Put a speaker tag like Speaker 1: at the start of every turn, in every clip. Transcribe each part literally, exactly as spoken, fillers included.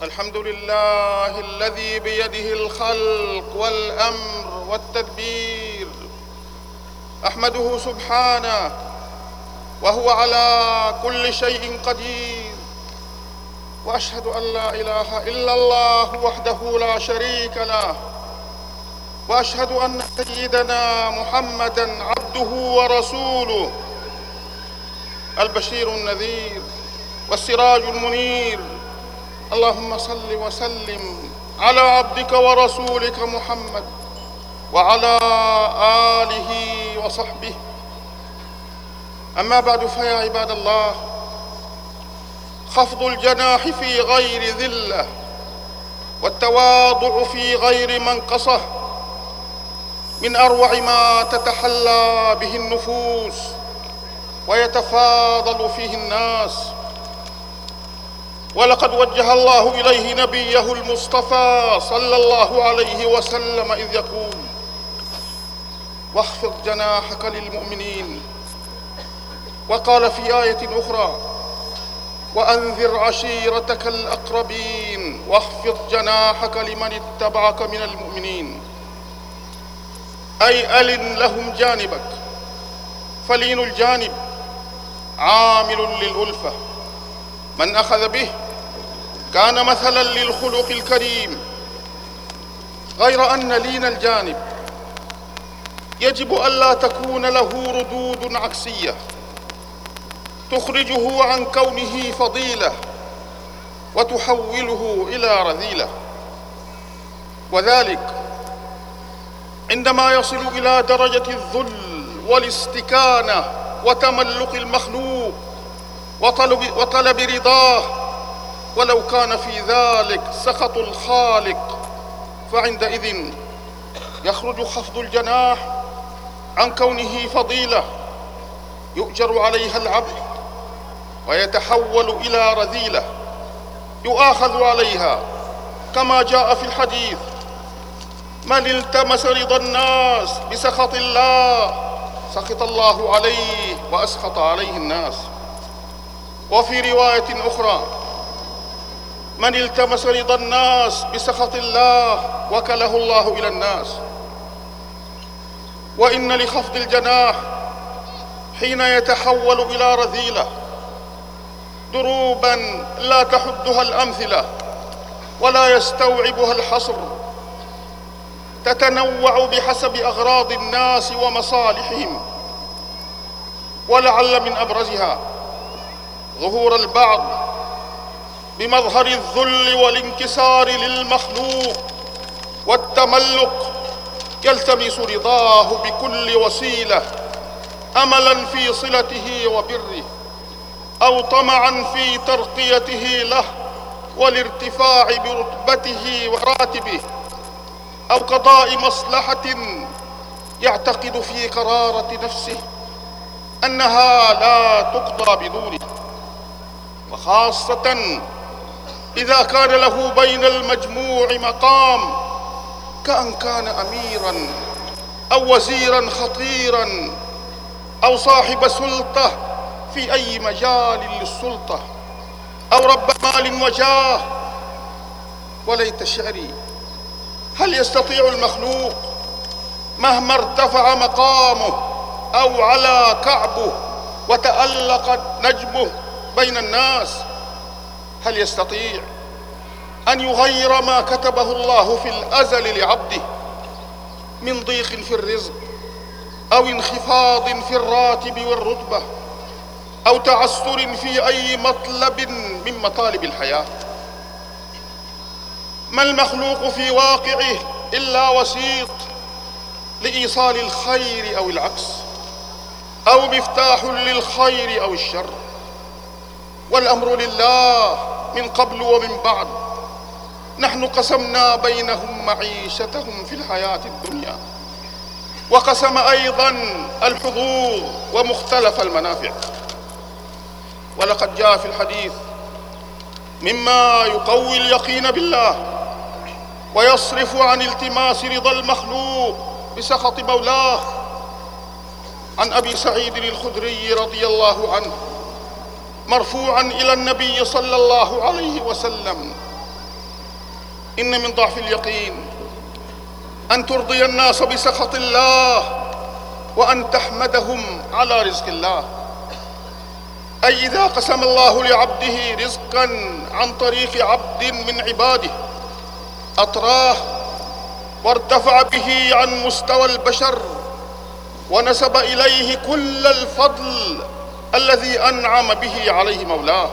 Speaker 1: الحمد لله الذي بيده الخلق والأمر والتدبير، أحمده سبحانه وهو على كل شيء قدير، وأشهد أن لا إله إلا الله وحده لا شريك له، وأشهد أن سيدنا محمدًا عبده ورسوله، البشير النذير والسراج المنير. اللهم صل وسلم على عبدك ورسولك محمد وعلى آله وصحبه. أما بعد، فيا عباد الله، خفض الجناح في غير ذلة والتواضع في غير منقصة من أروع ما تتحلى به النفوس ويتفاضل فيه الناس. ولقد وجه الله إليه نبيه المصطفى صلى الله عليه وسلم إذ يقول: واخفض جناحك للمؤمنين. وقال في آية أخرى: وأنذر عشيرتك الأقربين واخفض جناحك لمن اتبعك من المؤمنين. أي ألن لهم جانبك، فلين الجانب عامل للألفة، من أخذ به كان مثلا للخلق الكريم. غير أن لين الجانب يجب ألا تكون له ردود عكسية تخرجه عن كونه فضيلة وتحوله إلى رذيلة، وذلك عندما يصل إلى درجة الذل والاستكانة وتملق المخلوق وطلب, وطلب رضاه، ولو كان في ذلك سخط الخالق، فعندئذ يخرج خفض الجناح عن كونه فضيلة يؤجر عليها العبد ويتحول إلى رذيلة يؤاخذ عليها، كما جاء في الحديث: من التمس رضا الناس بسخط الله سخط الله عليه وأسخط عليه الناس. وفي رواية أخرى: من التمس رضا الناس بسخط الله وكله الله إلى الناس. وإن لخفض الجناح حين يتحول إلى رذيلة دروبا لا تحدها الأمثلة ولا يستوعبها الحصر، تتنوع بحسب أغراض الناس ومصالحهم. ولعل من أبرزها ظهور البعض بمظهر الذل والانكسار للمخلوق والتملق، يلتمس رضاه بكل وسيلة أملا في صلته وبره، أو طمعا في ترقيته له والارتفاع برتبته وراتبه، أو قضاء مصلحة يعتقد في قرارة نفسه أنها لا تقضى بدونه، وخاصة إذا كان له بين المجموع مقام، كأن كان أميرا أو وزيرا خطيرا أو صاحب سلطة في أي مجال للسلطة، أو رب مال وجاه. وليت شعري، هل يستطيع المخلوق مهما ارتفع مقامه أو على كعبه وتألق نجمه بين الناس، هل يستطيع أن يغير ما كتبه الله في الأزل لعبده من ضيق في الرزق أو انخفاض في الراتب والرتبة أو تعسر في أي مطلب من مطالب الحياة؟ ما المخلوق في واقعه إلا وسيط لإيصال الخير أو العكس، أو مفتاح للخير أو الشر، والأمر لله من قبل ومن بعد. نحن قسمنا بينهم معيشتهم في الحياة الدنيا، وقسم أيضا الحظوظ ومختلف المنافع. ولقد جاء في الحديث مما يقوي اليقين بالله ويصرف عن التماس رضا المخلوق بسخط مولاه، عن أبي سعيد الخدري رضي الله عنه مرفوعا إلى النبي صلى الله عليه وسلم إن من ضعف اليقين أن ترضي الناس بسخط الله وأن تحمدهم على رزق الله. أي إذا قسم الله لعبده رزقا عن طريق عبد من عباده أطراه وارتفع به عن مستوى البشر ونسب إليه كل الفضل الذي أنعم به عليه مولاه،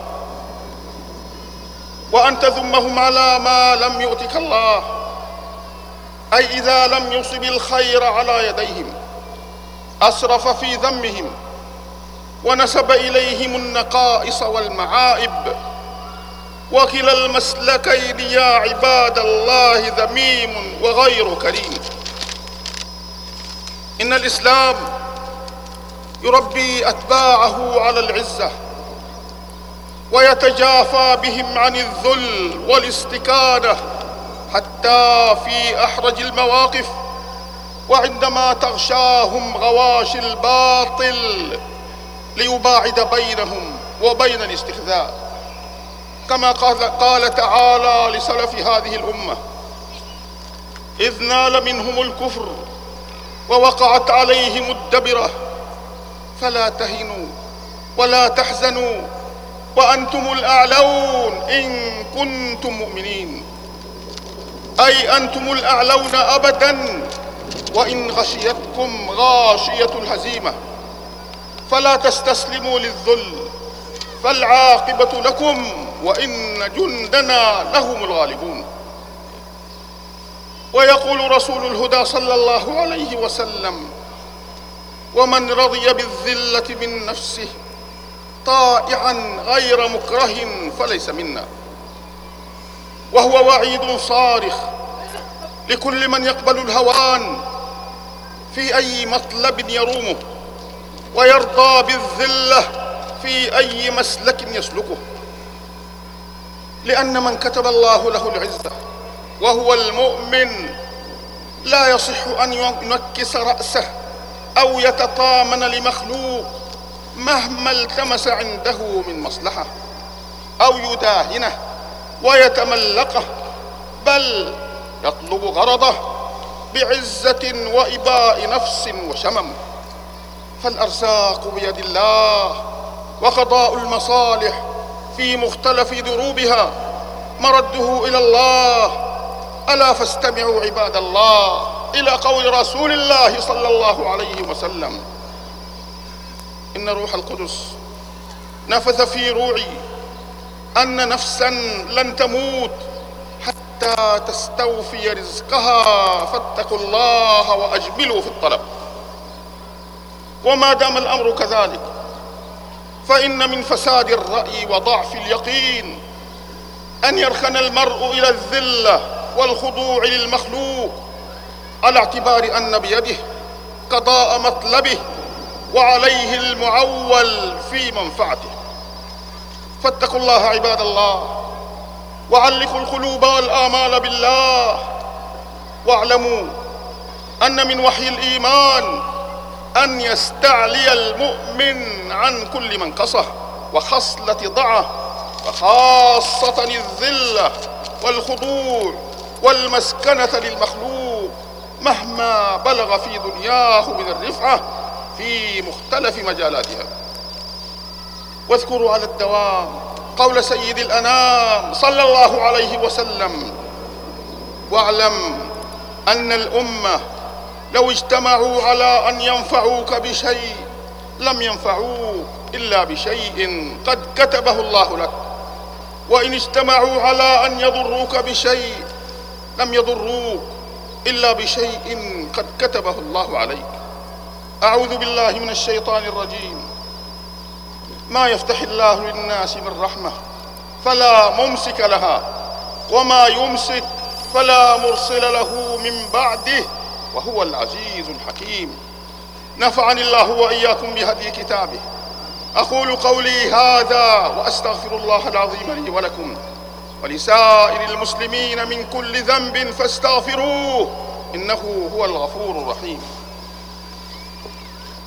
Speaker 1: وأن تذمهم على ما لم يؤتك الله، أي إذا لم يصب الخير على يديهم أسرف في ذمهم ونسب إليهم النقائص والمعائب. وكلا المسلكين يا عباد الله ذميم وغير كريم. إن الإسلام يربي أتباعه على العزة ويتجافى بهم عن الذل والاستكانة حتى في أحرج المواقف وعندما تغشاهم غواشي الباطل ليباعد بينهم وبين الاستخذاء، كما قال, قال تعالى لسلف هذه الأمة: إذ نال منهم الكفر ووقعت عليهم الدبرة فلا تهنوا ولا تحزنوا وأنتم الأعلون إن كنتم مؤمنين. أي أنتم الأعلون أبدا وإن غشيتكم غاشية الهزيمة، فلا تستسلموا للذل فالعاقبة لكم وإن جندنا لهم الغالبون. ويقول رسول الهدى صلى الله عليه وسلم: ومن رضي بالذلة من نفسه طائعا غير مكره فليس منا. وهو وعيد صارخ لكل من يقبل الهوان في أي مطلب يرومه ويرضى بالذلة في أي مسلك يسلكه، لأن من كتب الله له العزة وهو المؤمن لا يصح أن ينكس رأسه أو يتطامن لمخلوق مهما التمس عنده من مصلحة أو يداهنه ويتملقه، بل يطلب غرضه بعزة وإباء نفس وشمم. فالأرزاق بيد الله وقضاء المصالح في مختلف دروبها مرده إلى الله. ألا فاستمعوا عباد الله إلى قول رسول الله صلى الله عليه وسلم: إن روح القدس نفث في روعي أن نفسا لن تموت حتى تستوفي رزقها فاتقوا الله وأجملوا في الطلب. وما دام الأمر كذلك فإن من فساد الرأي وضعف اليقين أن يركن المرء إلى الذلة والخضوع للمخلوق على اعتبار أن بيده قضاء مطلبه وعليه المعول في منفعته. فاتقوا الله عباد الله وعلقوا القلوب والآمال بالله، واعلموا أن من وحي الإيمان أن يستعلي المؤمن عن كل منقصة وخصلة ضعه، وخاصة الذلة والخضوع والمسكنة للمخلوق مهما بلغ في دنياه من الرفعة في مختلف مجالاتها. واذكروا على الدوام قول سيد الأنام صلى الله عليه وسلم: واعلم أن الأمة لو اجتمعوا على أن ينفعوك بشيء لم ينفعوك إلا بشيء قد كتبه الله لك، وإن اجتمعوا على أن يضروك بشيء لم يضروك إلا بشيء قد كتبه الله عليك. أعوذ بالله من الشيطان الرجيم. ما يفتح الله للناس من رحمة فلا ممسك لها وما يمسك فلا مرسل له من بعده وهو العزيز الحكيم. نفعني الله وإياكم بهدي كتابه. أقول قولي هذا وأستغفر الله العظيم لي ولكم ولسائر المسلمين من كل ذنب فاستغفروه إنه هو الغفور الرحيم.